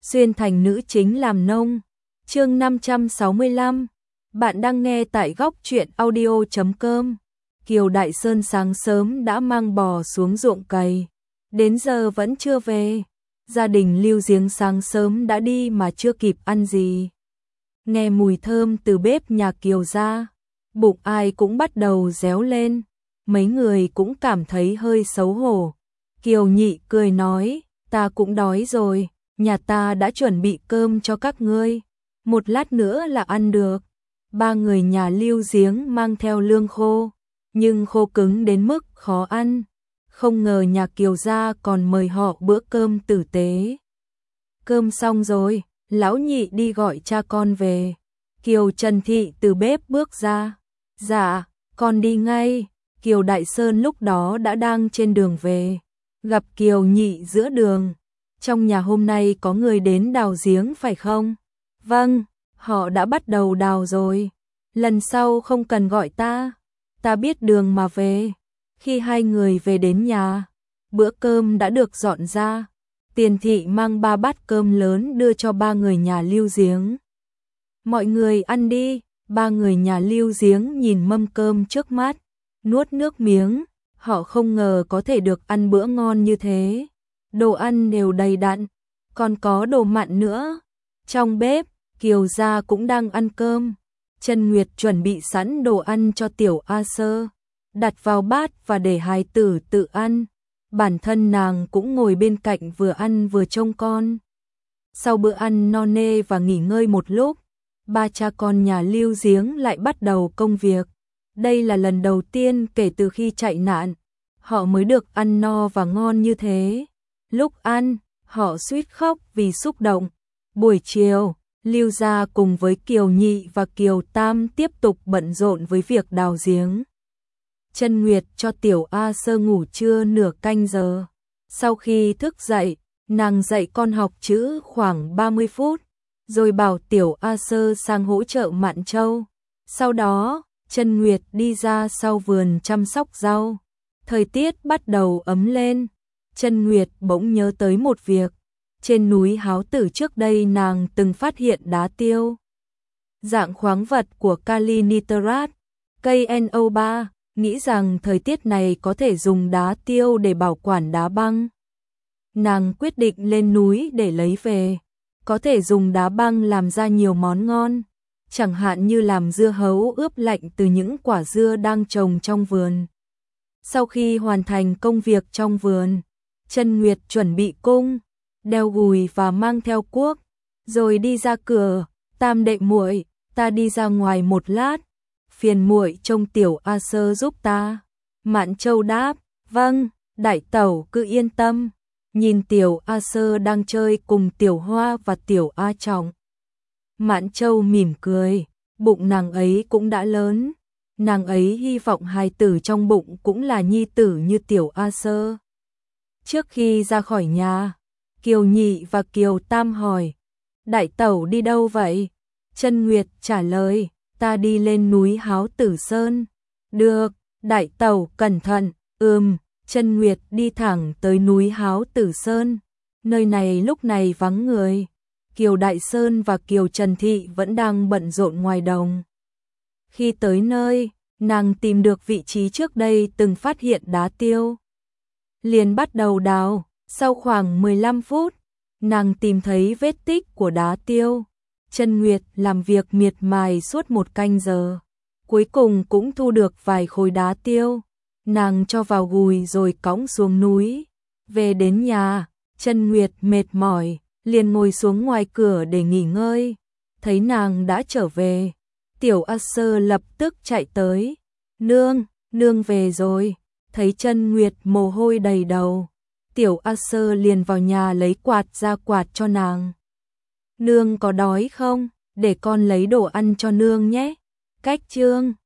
xuyên thành nữ chính làm nông. Chương 565. Bạn đang nghe tại góc truyện audio.com. Kiều Đại Sơn sáng sớm đã mang bò xuống ruộng cày, đến giờ vẫn chưa về. Gia đình Lưu Giếng sáng sớm đã đi mà chưa kịp ăn gì. Nghe mùi thơm từ bếp nhà Kiều ra, bụng ai cũng bắt đầu réo lên, mấy người cũng cảm thấy hơi xấu hổ. Kiều Nhị cười nói, ta cũng đói rồi, nhà ta đã chuẩn bị cơm cho các ngươi, một lát nữa là ăn được. Ba người nhà Lưu Giếng mang theo lương khô, nhưng khô cứng đến mức khó ăn. Không ngờ nhà Kiều gia còn mời họ bữa cơm tử tế. Cơm xong rồi, lão Nhị đi gọi cha con về. Kiều Trần Thị từ bếp bước ra. Dạ, con đi ngay. Kiều Đại Sơn lúc đó đã đang trên đường về, gặp Kiều Nhị giữa đường. Trong nhà hôm nay có người đến đào giếng phải không? Vâng, họ đã bắt đầu đào rồi. Lần sau không cần gọi ta biết đường mà về. Khi hai người về đến nhà, bữa cơm đã được dọn ra. Tiền Thị mang 3 bát cơm lớn đưa cho ba người nhà Lưu Giếng. Mọi người ăn đi. Ba người nhà Lưu Giếng nhìn mâm cơm trước mắt, nuốt nước miếng. Họ không ngờ có thể được ăn bữa ngon như thế. Đồ ăn đều đầy đặn, còn có đồ mặn nữa. Trong bếp, Kiều gia cũng đang ăn cơm. Trân Nguyệt chuẩn bị sẵn đồ ăn cho Tiểu A Sơ, đặt vào bát và để hài tử tự ăn. Bản thân nàng cũng ngồi bên cạnh vừa ăn vừa trông con. Sau bữa ăn no nê và nghỉ ngơi một lúc, ba cha con nhà Lưu Giếng lại bắt đầu công việc. Đây là lần đầu tiên kể từ khi chạy nạn, họ mới được ăn no và ngon như thế. Lúc ăn, họ suýt khóc vì xúc động. Buổi chiều, Lưu gia cùng với Kiều Nhị và Kiều Tam tiếp tục bận rộn với việc đào giếng. Trân Nguyệt cho Tiểu A Sơ ngủ trưa nửa canh giờ. Sau khi thức dậy, nàng dạy con học chữ khoảng 30 phút, rồi bảo Tiểu A Sơ sang hỗ trợ Mạn Châu. Sau đó, Trân Nguyệt đi ra sau vườn chăm sóc rau. Thời tiết bắt đầu ấm lên. Trân Nguyệt bỗng nhớ tới một việc. Trên núi Háo Tử trước đây nàng từng phát hiện đá tiêu, dạng khoáng vật của kali nitrat, cây NO3, nghĩ rằng thời tiết này có thể dùng đá tiêu để bảo quản đá băng. Nàng quyết định lên núi để lấy về, có thể dùng đá băng làm ra nhiều món ngon, chẳng hạn như làm dưa hấu ướp lạnh từ những quả dưa đang trồng trong vườn. Sau khi hoàn thành công việc trong vườn, Trân Nguyệt chuẩn bị cung, đeo gùi và mang theo cuốc, rồi đi ra cửa. Tam đệ muội, ta đi ra ngoài một lát, phiền muội trông Tiểu A Sơ giúp ta. Mạn Châu đáp, vâng, đại tẩu cứ yên tâm. Nhìn Tiểu A Sơ đang chơi cùng Tiểu Hoa và Tiểu A Trọng, Mạn Châu mỉm cười, bụng nàng ấy cũng đã lớn, nàng ấy hy vọng hài tử trong bụng cũng là nhi tử như Tiểu A Sơ. Trước khi ra khỏi nhà, Kiều Nhị và Kiều Tam hỏi, đại tẩu đi đâu vậy? Trân Nguyệt trả lời, ta đi lên núi Háo Tử Sơn. Được, đại tẩu cẩn thận. Trân Nguyệt đi thẳng tới núi Háo Tử Sơn. Nơi này lúc này vắng người. Kiều Đại Sơn và Kiều Trần Thị vẫn đang bận rộn ngoài đồng. Khi tới nơi, nàng tìm được vị trí trước đây từng phát hiện đá tiêu, liền bắt đầu đào. Sau khoảng 15 phút, nàng tìm thấy vết tích của đá tiêu. Trân Nguyệt làm việc miệt mài suốt 1 canh giờ, cuối cùng cũng thu được vài khối đá tiêu. Nàng cho vào gùi rồi cõng xuống núi. Về đến nhà, Trân Nguyệt mệt mỏi, liền ngồi xuống ngoài cửa để nghỉ ngơi. Thấy nàng đã trở về, Tiểu A Sơ lập tức chạy tới. Nương về rồi. Thấy Trân Nguyệt mồ hôi đầy đầu, Tiểu A Sơ liền vào nhà lấy quạt ra quạt cho nàng. Nương có đói không? Để con lấy đồ ăn cho nương nhé. Cách chương